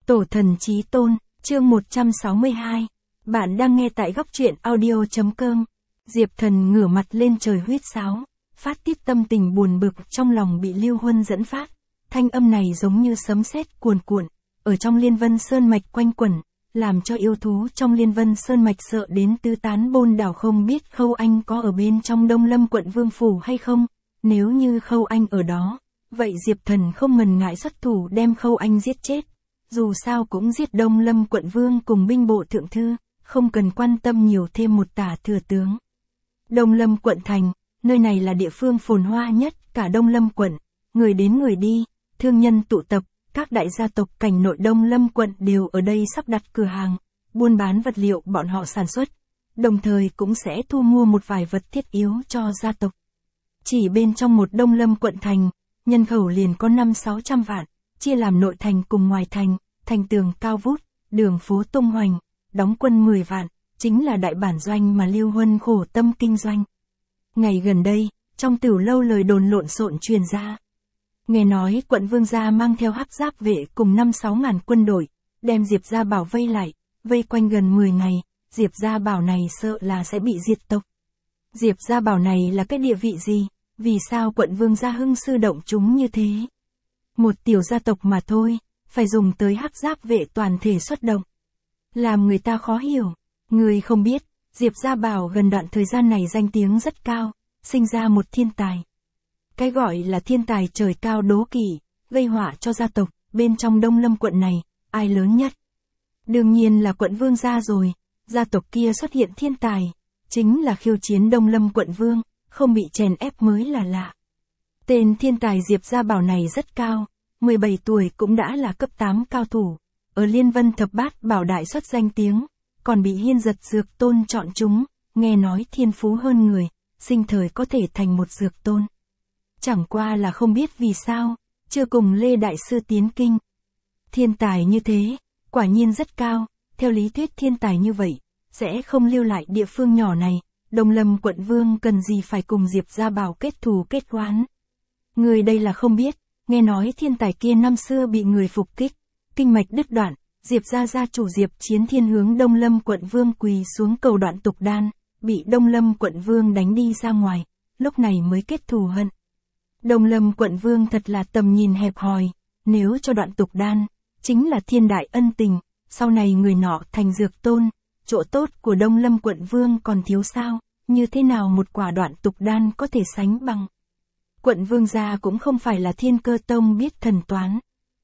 Tổ thần chí tôn, chương 162. Bạn đang nghe tại góc truyện audio.com. Diệp Thần ngửa mặt lên trời huýt sáo, phát tiết tâm tình buồn bực trong lòng bị Lưu Huân dẫn phát. Thanh âm này giống như sấm sét cuồn cuộn, ở trong Liên Vân Sơn Mạch quanh quẩn, làm cho yêu thú trong Liên Vân Sơn Mạch sợ đến tứ tán bôn đảo, không biết Khâu Anh có ở bên trong Đông Lâm quận Vương Phủ hay không. Nếu như Khâu Anh ở đó, vậy Diệp Thần không ngần ngại xuất thủ đem Khâu Anh giết chết. Dù sao cũng giết Đông Lâm quận vương cùng binh bộ thượng thư, không cần quan tâm nhiều thêm một tả thừa tướng. Đông Lâm quận thành, nơi này là địa phương phồn hoa nhất cả Đông Lâm quận, người đến người đi, thương nhân tụ tập, các đại gia tộc cảnh nội Đông Lâm quận đều ở đây sắp đặt cửa hàng, buôn bán vật liệu bọn họ sản xuất, đồng thời cũng sẽ thu mua một vài vật thiết yếu cho gia tộc. Chỉ bên trong một Đông Lâm quận thành, nhân khẩu liền có 500-600 vạn, chia làm nội thành cùng ngoài thành, thành tường cao vút, đường phố tung hoành, đóng quân 10 vạn, chính là đại bản doanh mà Lưu Huân khổ tâm kinh doanh. Ngày gần đây, trong Tửu Lâu lời đồn lộn xộn truyền ra. Nghe nói quận Vương gia mang theo Hắc Giáp vệ cùng 5-6 ngàn quân đội, đem Diệp Gia Bảo vây lại, vây quanh gần 10 ngày, Diệp Gia Bảo này sợ là sẽ bị diệt tộc. Diệp Gia Bảo này là cái địa vị gì? Vì sao quận Vương gia hưng sư động chúng như thế? Một tiểu gia tộc mà thôi, phải dùng tới Hắc Giáp vệ toàn thể xuất động. Làm người ta khó hiểu. Người không biết, Diệp Gia Bảo gần đoạn thời gian này danh tiếng rất cao, sinh ra một thiên tài. Cái gọi là thiên tài trời cao đố kỵ, gây họa cho gia tộc, bên trong Đông Lâm quận này, ai lớn nhất? Đương nhiên là quận Vương gia rồi, gia tộc kia xuất hiện thiên tài, chính là khiêu chiến Đông Lâm quận Vương, không bị chèn ép mới là lạ. Tên thiên tài Diệp Gia Bảo này rất cao, 17 tuổi cũng đã là cấp 8 cao thủ, ở Liên Vân Thập Bát Bảo đại xuất danh tiếng, còn bị Hiên Giật Dược Tôn chọn chúng, nghe nói thiên phú hơn người, sinh thời có thể thành một dược tôn. Chẳng qua là không biết vì sao, chưa cùng Lê Đại Sư tiến kinh. Thiên tài như thế, quả nhiên rất cao, theo lý thuyết thiên tài như vậy, sẽ không lưu lại địa phương nhỏ này, Đông Lâm quận Vương cần gì phải cùng Diệp Gia Bảo kết thù kết oán. Người đây là không biết, nghe nói thiên tài kia năm xưa bị người phục kích, kinh mạch đứt đoạn, Diệp Gia gia chủ Diệp Chiến Thiên hướng Đông Lâm quận Vương quỳ xuống cầu đoạn tục đan, bị Đông Lâm quận Vương đánh đi ra ngoài, lúc này mới kết thù hận. Đông Lâm quận Vương thật là tầm nhìn hẹp hòi, nếu cho đoạn tục đan, chính là thiên đại ân tình, sau này người nọ thành dược tôn, chỗ tốt của Đông Lâm quận Vương còn thiếu sao, như thế nào một quả đoạn tục đan có thể sánh bằng. Quận Vương gia cũng không phải là Thiên Cơ Tông biết thần toán.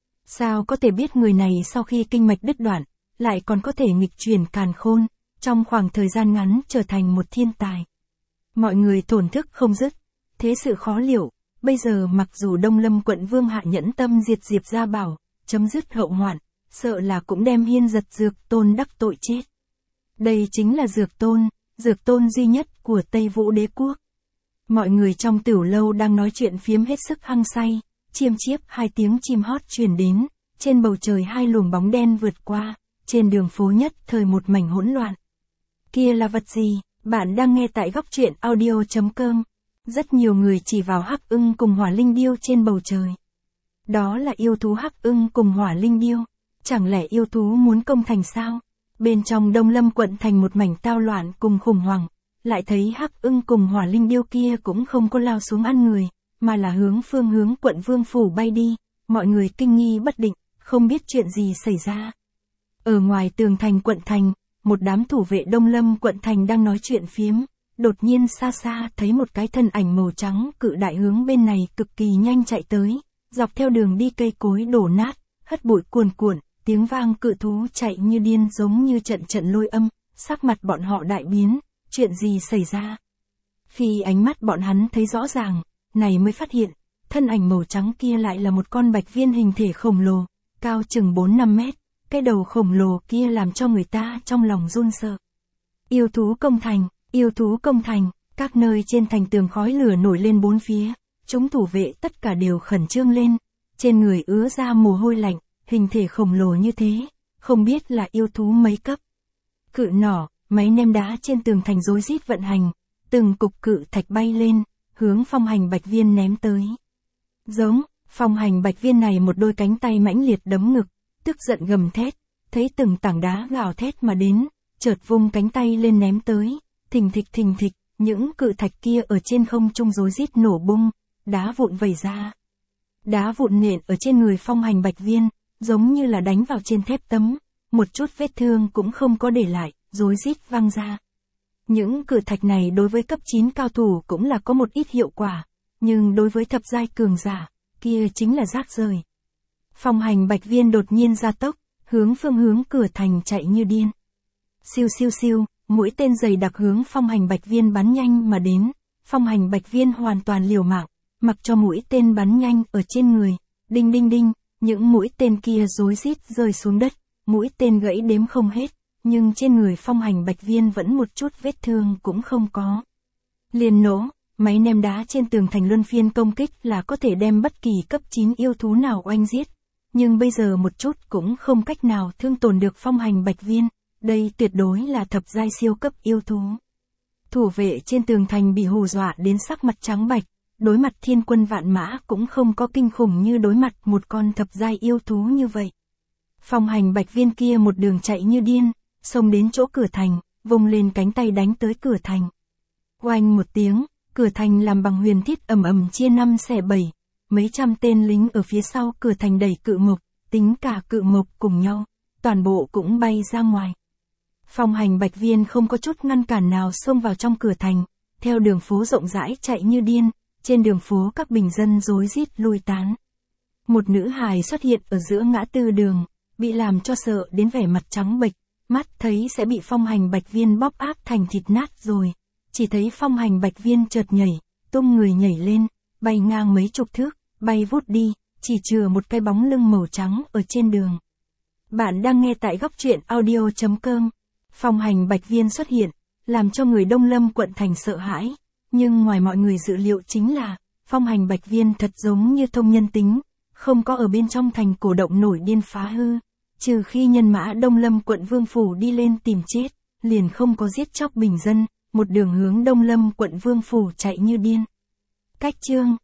Sao có thể biết người này sau khi kinh mạch đứt đoạn, lại còn có thể nghịch chuyển càn khôn, trong khoảng thời gian ngắn trở thành một thiên tài. Mọi người thổn thức không dứt, thế sự khó liệu, bây giờ mặc dù Đông Lâm quận Vương hạ nhẫn tâm diệt Diệp Gia Bảo, chấm dứt hậu hoạn, sợ là cũng đem Hiên Giật Dược Tôn đắc tội chết. Đây chính là dược tôn duy nhất của Tây Vũ Đế Quốc. Mọi người trong Tửu Lâu đang nói chuyện phiếm hết sức hăng say, chiêm chiếp hai tiếng chim hót truyền đến, trên bầu trời hai luồng bóng đen vượt qua, trên đường phố nhất thời một mảnh hỗn loạn. Kia là vật gì? Bạn đang nghe tại góc truyện audio.com. Rất nhiều người chỉ vào Hắc Ưng cùng Hỏa Linh Điêu trên bầu trời. Đó là yêu thú Hắc Ưng cùng Hỏa Linh Điêu, chẳng lẽ yêu thú muốn công thành sao? Bên trong Đông Lâm quận thành một mảnh tao loạn cùng khủng hoảng, lại thấy Hắc Ưng cùng Hỏa Linh Điêu kia cũng không có lao xuống ăn người, mà là phương hướng quận Vương Phủ bay đi, mọi người kinh nghi bất định, không biết chuyện gì xảy ra. Ở ngoài tường thành quận thành, một đám thủ vệ Đông Lâm quận thành đang nói chuyện phiếm, đột nhiên xa xa thấy một cái thân ảnh màu trắng cự đại hướng bên này cực kỳ nhanh chạy tới, dọc theo đường đi cây cối đổ nát, hất bụi cuồn cuộn, tiếng vang cự thú chạy như điên giống như trận lôi âm, sắc mặt bọn họ đại biến, chuyện gì xảy ra? Khi ánh mắt bọn hắn thấy rõ ràng, này mới phát hiện, thân ảnh màu trắng kia lại là một con bạch viên hình thể khổng lồ, cao chừng 4-5 mét, cái đầu khổng lồ kia làm cho người ta trong lòng run sợ. Yêu thú công thành, các nơi trên thành tường khói lửa nổi lên bốn phía, chúng thủ vệ tất cả đều khẩn trương lên, trên người ứa ra mồ hôi lạnh, hình thể khổng lồ như thế, không biết là yêu thú mấy cấp. Cự nỏ, máy ném đá trên tường thành rối rít vận hành, từng cục cự thạch bay lên, hướng phong hành bạch viên ném tới. Phong hành bạch viên này một đôi cánh tay mãnh liệt đấm ngực, tức giận gầm thét, thấy từng tảng đá gào thét mà đến, chợt vung cánh tay lên ném tới, thình thịch, những cự thạch kia ở trên không trung rối rít nổ bung, đá vụn vẩy ra. Đá vụn nện ở trên người Phong Hành Bạch Viên, giống như là đánh vào trên thép tấm, một chút vết thương cũng không có để lại, rối rít văng ra. Những cự thạch này đối với cấp 9 cao thủ cũng là có một ít hiệu quả, nhưng đối với thập giai cường giả, kia chính là rác rời. Phong Hành Bạch Viên đột nhiên ra tốc, hướng phương hướng cửa thành chạy như điên. Siêu, mũi tên dày đặc hướng Phong Hành Bạch Viên bắn nhanh mà đến, Phong Hành Bạch Viên hoàn toàn liều mạng, mặc cho mũi tên bắn nhanh ở trên người, đinh, những mũi tên kia rối rít rơi xuống đất, mũi tên gãy đếm không hết, nhưng trên người Phong Hành Bạch Viên vẫn một chút vết thương cũng không có. Liền nổ, máy ném đá trên tường thành luân phiên công kích là có thể đem bất kỳ cấp 9 yêu thú nào oanh giết, nhưng bây giờ một chút cũng không cách nào thương tổn được Phong Hành Bạch Viên, đây tuyệt đối là thập giai siêu cấp yêu thú. Thủ vệ trên tường thành bị hù dọa đến sắc mặt trắng bạch, đối mặt thiên quân vạn mã cũng không có kinh khủng như đối mặt một con thập giai yêu thú như vậy. Phong Hành Bạch Viên kia một đường chạy như điên, xông đến chỗ cửa thành, vung lên cánh tay đánh tới cửa thành. Oanh một tiếng, cửa thành làm bằng huyền thiết ầm chia 5 xẻ 7, mấy trăm tên lính ở phía sau cửa thành đẩy cự mộc, tính cả cự mộc cùng nhau, toàn bộ cũng bay ra ngoài. Phong Hành Bạch Viên không có chút ngăn cản nào xông vào trong cửa thành, theo đường phố rộng rãi chạy như điên, trên đường phố các bình dân rối rít lui tán. Một nữ hài xuất hiện ở giữa ngã tư đường, bị làm cho sợ đến vẻ mặt trắng bệch, mắt thấy sẽ bị Phong Hành Bạch Viên bóp áp thành thịt nát rồi. Chỉ thấy Phong Hành Bạch Viên chợt nhảy, tung người nhảy lên, bay ngang mấy chục thước, bay vút đi, chỉ chừa một cái bóng lưng màu trắng ở trên đường. Bạn đang nghe tại góc truyện audio.com. Phong Hành Bạch Viên xuất hiện, làm cho người Đông Lâm quận thành sợ hãi, nhưng ngoài mọi người dự liệu chính là, Phong Hành Bạch Viên thật giống như thông nhân tính, không có ở bên trong thành cổ động nổi điên phá hư, trừ khi nhân mã Đông Lâm quận Vương Phủ đi lên tìm chết, liền không có giết chóc bình dân, một đường hướng Đông Lâm quận Vương Phủ chạy như điên. Cách chương